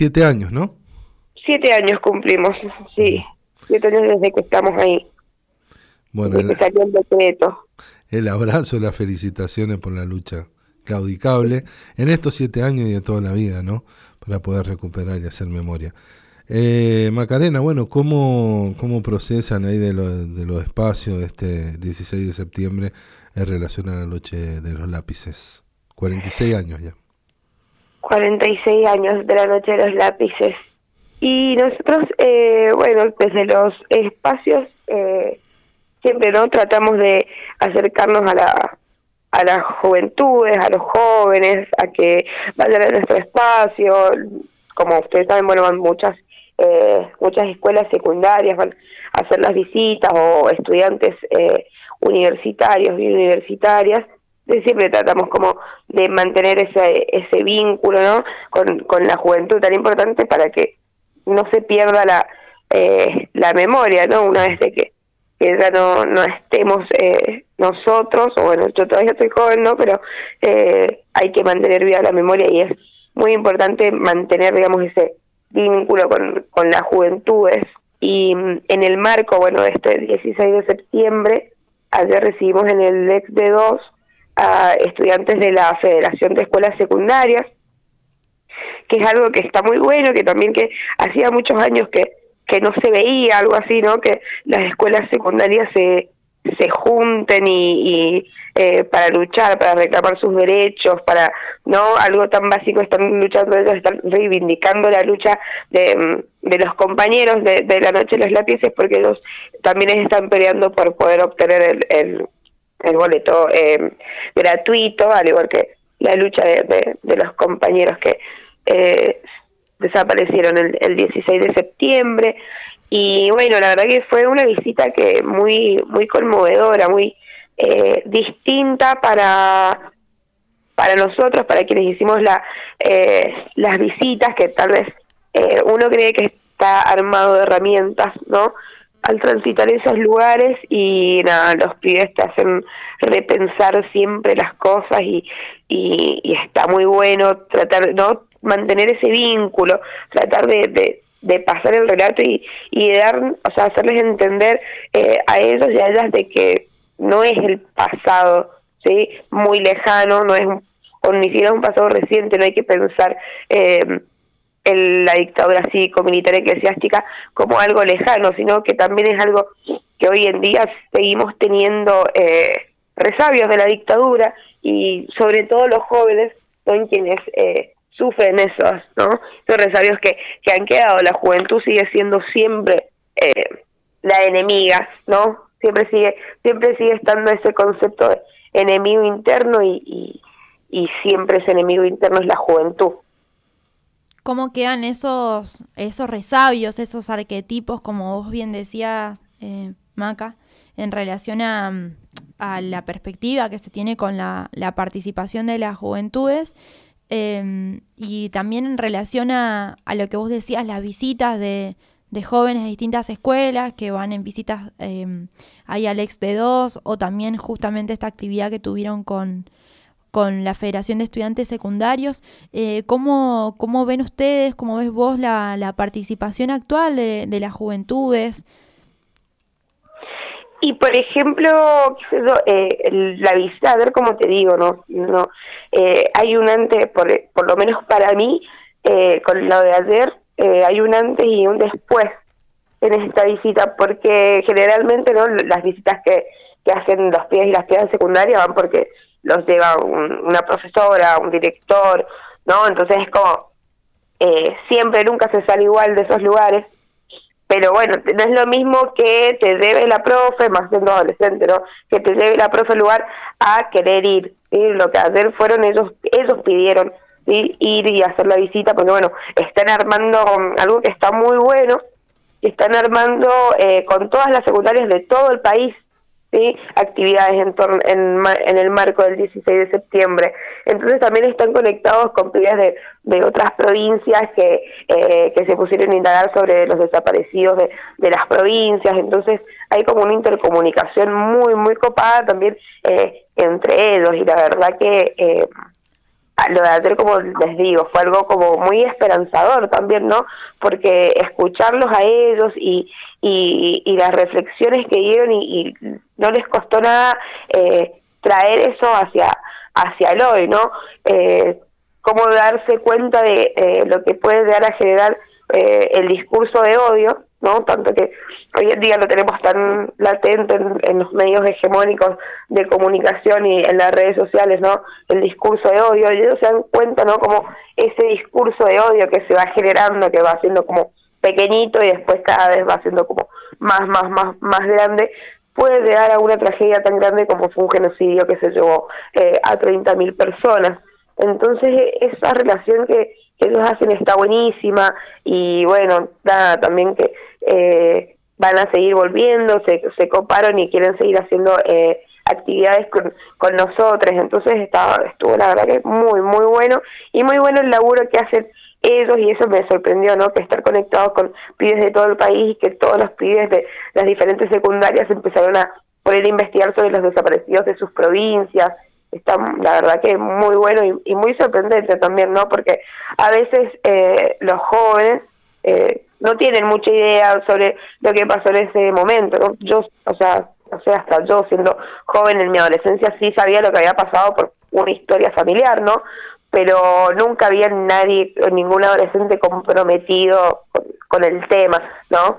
7 años, ¿no? 7 años cumplimos, sí. 7 años desde que estamos ahí. Bueno, Desde que salió el decreto. el abrazo, las felicitaciones por la lucha claudicable en estos 7 años y de toda la vida, ¿no? Para poder recuperar y hacer memoria. Macarena, bueno, ¿cómo procesan ahí de los espacios de este 16 de septiembre en relación a la noche de los lápices? 46 años ya. 46 años de la noche de los lápices. Y nosotros, bueno, desde los espacios, siempre no tratamos de acercarnos a las juventudes, a los jóvenes, a que vayan a nuestro espacio. Como ustedes saben, bueno, van muchas escuelas secundarias, van a hacer las visitas, o estudiantes universitarios y universitarias. Siempre tratamos como de mantener ese vínculo, ¿no? con la juventud tan importante, para que no se pierda la memoria, ¿no? Una vez de que ya no estemos nosotros, o bueno, yo todavía estoy joven, ¿no? Pero hay que mantener viva la memoria, y es muy importante mantener, digamos, ese vínculo con las juventudes. Y en el marco, bueno, de este 16 de septiembre, ayer recibimos en el DEX de 2 a estudiantes de la Federación de Escuelas Secundarias, que es algo que está muy bueno, que también que hacía muchos años que no se veía algo así, ¿no? Que las escuelas secundarias se junten y para luchar, para reclamar sus derechos, para, ¿no? Algo tan básico, están luchando ellos, están reivindicando la lucha de los compañeros de la noche de los lápices, porque ellos también están peleando por poder obtener el boleto gratuito, al igual que la lucha de los compañeros que desaparecieron el 16 de septiembre. Y bueno, la verdad que fue una visita que muy conmovedora, muy distinta para nosotros, para quienes hicimos las visitas, que tal vez uno cree que está armado de herramientas, ¿no? Al transitar esos lugares, y nada, los pibes te hacen repensar siempre las cosas, y está muy bueno tratar, ¿no? Mantener ese vínculo, tratar de pasar el relato y de dar, o sea, hacerles entender a ellos y a ellas de que no es el pasado, ¿sí? Muy lejano, no es o ni siquiera es un pasado reciente. No hay que pensar la dictadura cívico-militar eclesiástica como algo lejano, sino que también es algo que hoy en día seguimos teniendo resabios de la dictadura, y sobre todo los jóvenes son quienes sufren esos, ¿no? Esos resabios que han quedado. La juventud sigue siendo siempre la enemiga, ¿no? Siempre sigue estando ese concepto de enemigo interno, y siempre ese enemigo interno es la juventud. ¿Cómo quedan esos resabios, esos arquetipos, como vos bien decías, Maca, en relación a la perspectiva que se tiene con la participación de las juventudes, y también en relación a lo que vos decías, las visitas de jóvenes a distintas escuelas que van en visitas ahí al ex de 2, o también justamente esta actividad que tuvieron con la Federación de Estudiantes Secundarios? ¿Cómo ven ustedes, cómo ves vos la participación actual de las juventudes? Y por ejemplo, la visita, a ver cómo te digo, no hay un antes, por lo menos para mí, con lo de ayer, hay un antes y un después en esta visita, porque generalmente, ¿no?, las visitas que hacen los pibes y las pibas de secundaria van porque los lleva una profesora, un director, ¿no? Entonces es como siempre, nunca se sale igual de esos lugares. Pero bueno, no es lo mismo que te lleve la profe, más siendo adolescente, ¿no?, que te lleve la profe al lugar a querer ir, ¿sí? Lo que ayer fueron ellos pidieron, ¿sí?, ir y hacer la visita, porque bueno, están armando algo que está muy bueno, están armando con todas las secundarias de todo el país, ¿sí?, actividades en el marco del 16 de septiembre. Entonces también están conectados con pibes de otras provincias que se pusieron a indagar sobre los desaparecidos de las provincias. Entonces hay como una intercomunicación muy copada también entre ellos, y la verdad que lo de ayer, como les digo, fue algo como muy esperanzador también, ¿no? Porque escucharlos a ellos y las reflexiones que dieron y no les costó nada traer eso hacia el hoy, ¿no? Cómo darse cuenta de lo que puede llegar a generar el discurso de odio, ¿no? Tanto que hoy en día lo tenemos tan latente en los medios hegemónicos de comunicación y en las redes sociales, ¿no? El discurso de odio, y ellos se dan cuenta, ¿no? Como ese discurso de odio que se va generando, que va siendo como pequeñito y después cada vez va siendo como más grande, puede llegar a una tragedia tan grande como fue un genocidio que se llevó a 30.000 personas. Entonces esa relación que ellos hacen está buenísima, y bueno, nada, también que van a seguir volviendo, se coparon y quieren seguir haciendo actividades con nosotros. Entonces estuvo la verdad que muy bueno, y muy bueno el laburo que hacen ellos, y eso me sorprendió, ¿no? Que estar conectados con pibes de todo el país, y que todos los pibes de las diferentes secundarias empezaron a poder investigar sobre los desaparecidos de sus provincias. Está, la verdad, que muy bueno y muy sorprendente también, ¿no? Porque a veces los jóvenes no tienen mucha idea sobre lo que pasó en ese momento, ¿no? Yo, o sea, hasta yo siendo joven en mi adolescencia sí sabía lo que había pasado por una historia familiar, ¿no? Pero nunca había nadie, ningún adolescente comprometido con el tema, ¿no?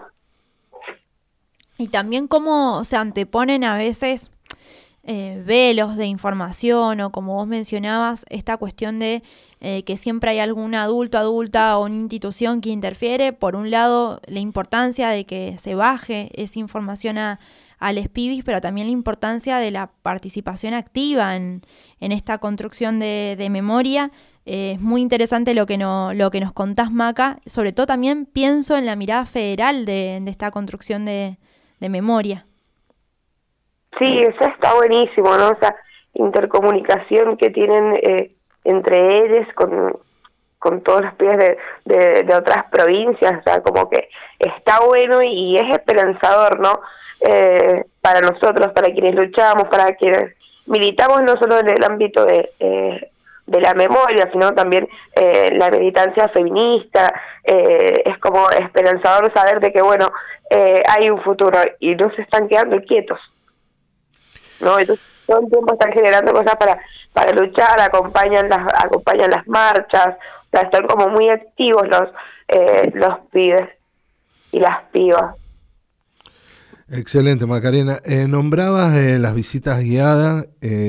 Y también cómo se anteponen a veces velos de información, o como vos mencionabas, esta cuestión de que siempre hay algún adulto, adulta o una institución que interfiere. Por un lado, la importancia de que se baje esa información a los pibis, pero también la importancia de la participación activa en esta construcción de memoria. Es muy interesante lo que nos contás, Maca. Sobre todo también pienso en la mirada federal de esta construcción de memoria. Sí, eso está buenísimo, ¿no? O sea, intercomunicación que tienen entre ellos con todos los pibes de otras provincias, o sea, como que está bueno y es esperanzador, ¿no? Para nosotros, para quienes luchamos, para quienes militamos, no solo en el ámbito de la memoria, sino también la militancia feminista. Es como esperanzador saber de que, bueno, hay un futuro y no se están quedando quietos, ¿no? Entonces todo el tiempo están generando cosas para luchar, acompañan las marchas, o sea, están como muy activos los pibes y las pibas. Excelente, Macarena. Nombrabas las visitas guiadas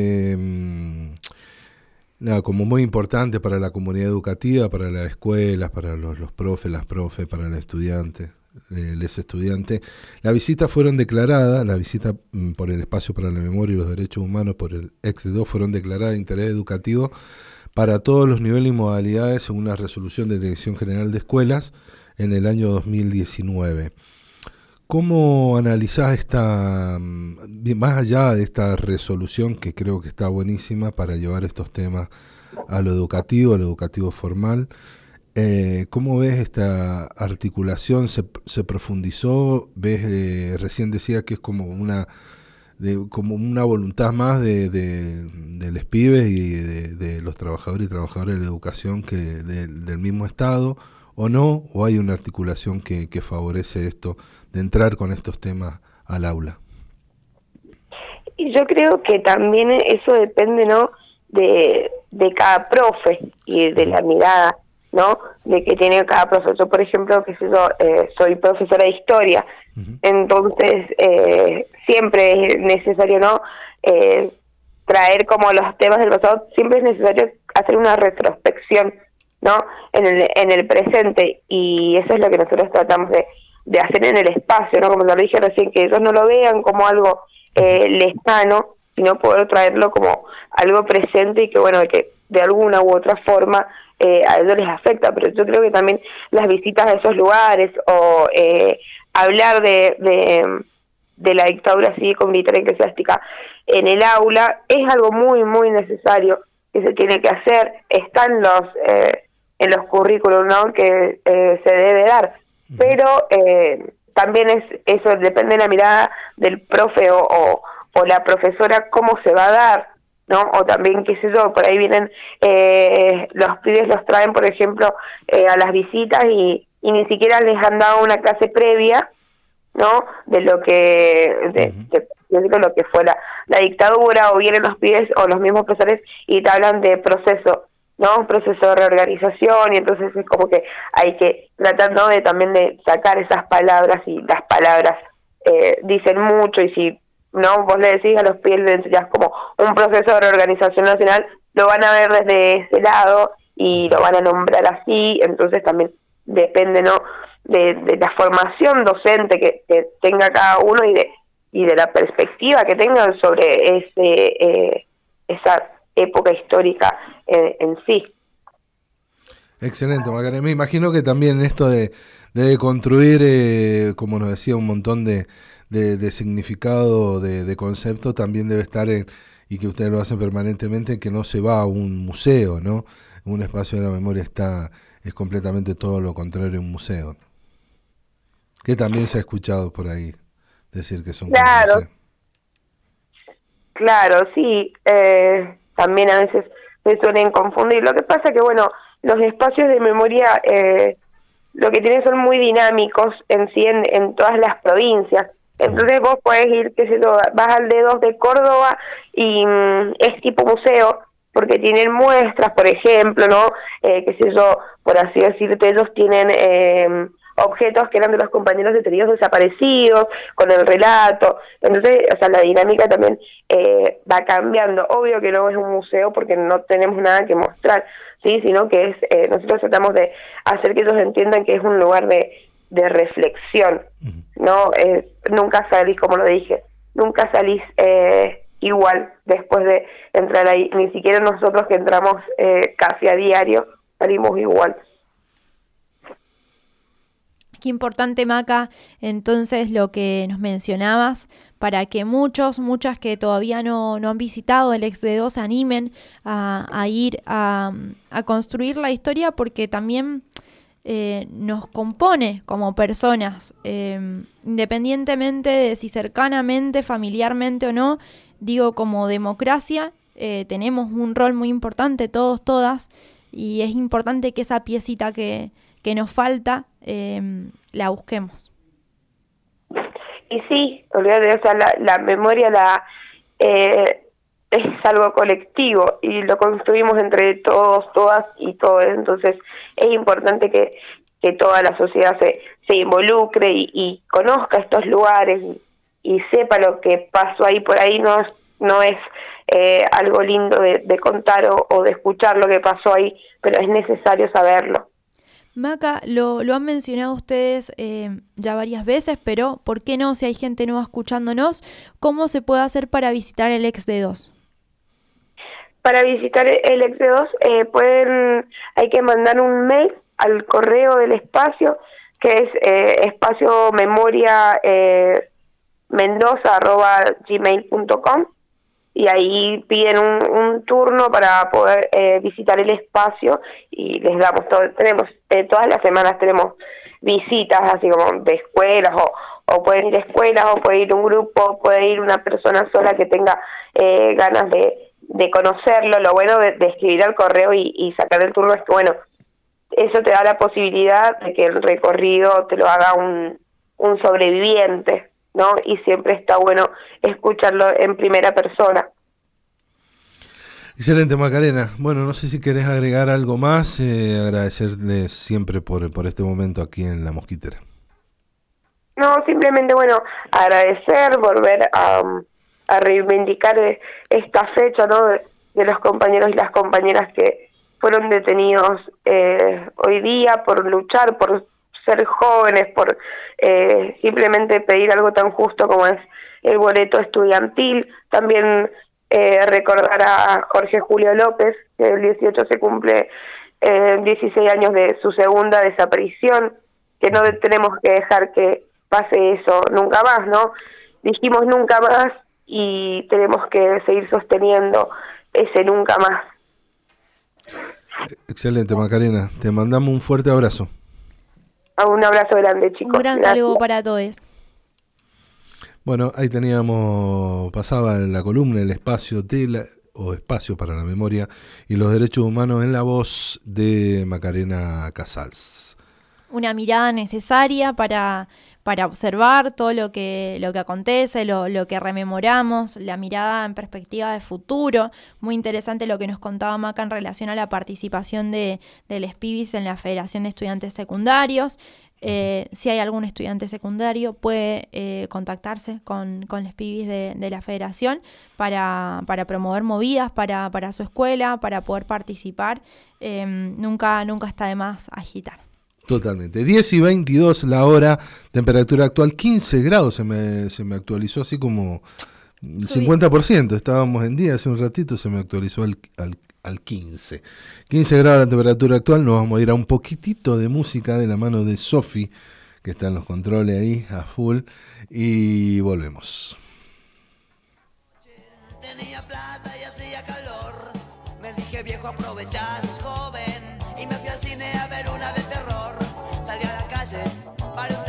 como muy importante para la comunidad educativa, para las escuelas, para los profes, las profes, para los estudiantes. Les estudiantes. Las visitas fueron declaradas, la visita por el Espacio para la Memoria y los Derechos Humanos por el EX2 fueron declaradas de interés educativo para todos los niveles y modalidades según la resolución de la Dirección General de Escuelas en el año 2019. ¿Cómo analizás esta, más allá de esta resolución que creo que está buenísima para llevar estos temas a lo educativo formal? ¿Cómo ves esta articulación? ¿Se profundizó? ¿Ves, recién decía que es como una voluntad más de los pibes y de los trabajadores y trabajadoras de la educación que del mismo Estado, o no? ¿O hay una articulación que favorece esto, de entrar con estos temas al aula? Y yo creo que también eso depende, ¿no?, de cada profe y de la mirada, ¿no?, de que tiene cada profesor. Por ejemplo, que yo soy profesora de historia, entonces siempre es necesario, ¿no?, traer como los temas del pasado. Siempre es necesario hacer una retrospección, ¿no?, en el presente, y eso es lo que nosotros tratamos de hacer en el espacio, ¿no?, como lo dije recién, que ellos no lo vean como algo lejano, sino poder traerlo como algo presente, y que bueno, que de alguna u otra forma a ellos les afecta. Pero yo creo que también las visitas a esos lugares, o hablar de la dictadura cívico-militar eclesiástica en el aula, es algo muy necesario que se tiene que hacer. Están en los currículos, ¿no?, que se debe dar, pero también eso depende de la mirada del profe o la profesora, cómo se va a dar, ¿no? O también, qué sé yo, por ahí vienen, los pibes los traen, por ejemplo, a las visitas y ni siquiera les han dado una clase previa, ¿no? De lo que, de lo que fue la dictadura, o vienen los pibes o los mismos profesores y te hablan de proceso, ¿no? Un proceso de reorganización, y entonces es como que hay que tratar, ¿no?, de también de sacar esas palabras, y las palabras dicen mucho, y si no vos le decís a los pibes, le enseñás como un proceso de reorganización nacional, lo van a ver desde ese lado y lo van a nombrar así. Entonces también depende, ¿no?, de la formación docente que tenga cada uno, y de la perspectiva que tengan sobre esa época histórica en sí. Excelente, Macarena. Me imagino que también esto de construir, como nos decía, un montón de significado, de conceptos, también debe estar y que ustedes lo hacen permanentemente, que no se va a un museo, ¿no? Un espacio de la memoria es completamente todo lo contrario a un museo. Que también se ha escuchado por ahí decir que son Claro, museos. claro, sí. También a veces se suelen confundir. Lo que pasa que, bueno, los espacios de memoria lo que tienen son muy dinámicos en sí en todas las provincias. Entonces vos podés ir, qué sé yo, vas al D2 de Córdoba y es tipo museo, porque tienen muestras, por ejemplo, ¿no? Qué sé yo, por así decirte, ellos tienen objetos que eran de los compañeros detenidos desaparecidos, con el relato. Entonces, o sea, la dinámica también va cambiando. Obvio que no es un museo porque no tenemos nada que mostrar, ¿sí? Sino que es, nosotros tratamos de hacer que ellos entiendan que es un lugar de reflexión, ¿no? Nunca salís, como lo dije, nunca salís igual después de entrar ahí. Ni siquiera nosotros, que entramos casi a diario, salimos igual. Qué importante, Maca, entonces lo que nos mencionabas, para que muchas que todavía no han visitado el Ex-D2 se animen a ir a construir la historia, porque también nos compone como personas, independientemente de si cercanamente, familiarmente o no. Digo, como democracia tenemos un rol muy importante, todos, todas, y es importante que esa piecita que nos falta la busquemos. Y sí, olvídate, o sea, la memoria es algo colectivo y lo construimos entre todos, todas y todos. Entonces es importante que toda la sociedad se involucre y conozca estos lugares y sepa lo que pasó ahí. Por ahí no es algo lindo de contar o de escuchar lo que pasó ahí, pero es necesario saberlo. Maca, lo han mencionado ustedes ya varias veces, pero ¿por qué no? Si hay gente nueva escuchándonos, ¿cómo se puede hacer para visitar el Ex-D2? Para visitar el Ex-D2 hay que mandar un mail al correo del espacio, que es espacio memoria mendoza@gmail.com, y ahí piden un turno para poder visitar el espacio, y les damos todo. Tenemos todas las semanas tenemos visitas así como de escuelas, o pueden ir escuelas, o puede ir un grupo, puede ir una persona sola que tenga ganas de conocerlo. Lo bueno de escribir al correo y sacar el turno es que, bueno, eso te da la posibilidad de que el recorrido te lo haga un sobreviviente, ¿no? Y siempre está bueno escucharlo en primera persona. Excelente, Macarena. Bueno, no sé si querés agregar algo más. Agradecerles siempre por este momento aquí en La Mosquitera. No, simplemente, bueno, agradecer, volver a reivindicar esta fecha, ¿no? De los compañeros y las compañeras que fueron detenidos hoy día por luchar, por ser jóvenes, por simplemente pedir algo tan justo como es el boleto estudiantil. También recordar a Jorge Julio López, que el 18 se cumple 16 años de su segunda desaparición, que no tenemos que dejar que pase eso nunca más, ¿no? Dijimos nunca más y tenemos que seguir sosteniendo ese nunca más. Excelente, Macarena. Te mandamos un fuerte abrazo. Un abrazo grande, chicos. Un gran saludo para todos. Bueno, ahí pasaba en la columna el espacio de o espacio para la memoria y los derechos humanos en la voz de Macarena Casals. Una mirada necesaria para observar todo lo que acontece, lo que rememoramos, la mirada en perspectiva de futuro. Muy interesante lo que nos contaba Maca en relación a la participación de los pibis en la Federación de Estudiantes Secundarios. Si hay algún estudiante secundario, puede contactarse con los pibis de la federación para promover movidas para su escuela, para poder participar. Nunca está de más agitar. Totalmente. 10:22 la hora, temperatura actual 15 grados, se me actualizó así como 50%, estábamos en día hace un ratito, se me actualizó al 15. 15 grados la temperatura actual, nos vamos a ir a un poquitito de música de la mano de Sofi, que está en los controles ahí a full, y volvemos. Tenía plata y hacía calor, me dije viejo aprovechá, sos joven, y me fui al cine a ver una de terror, salí a la calle para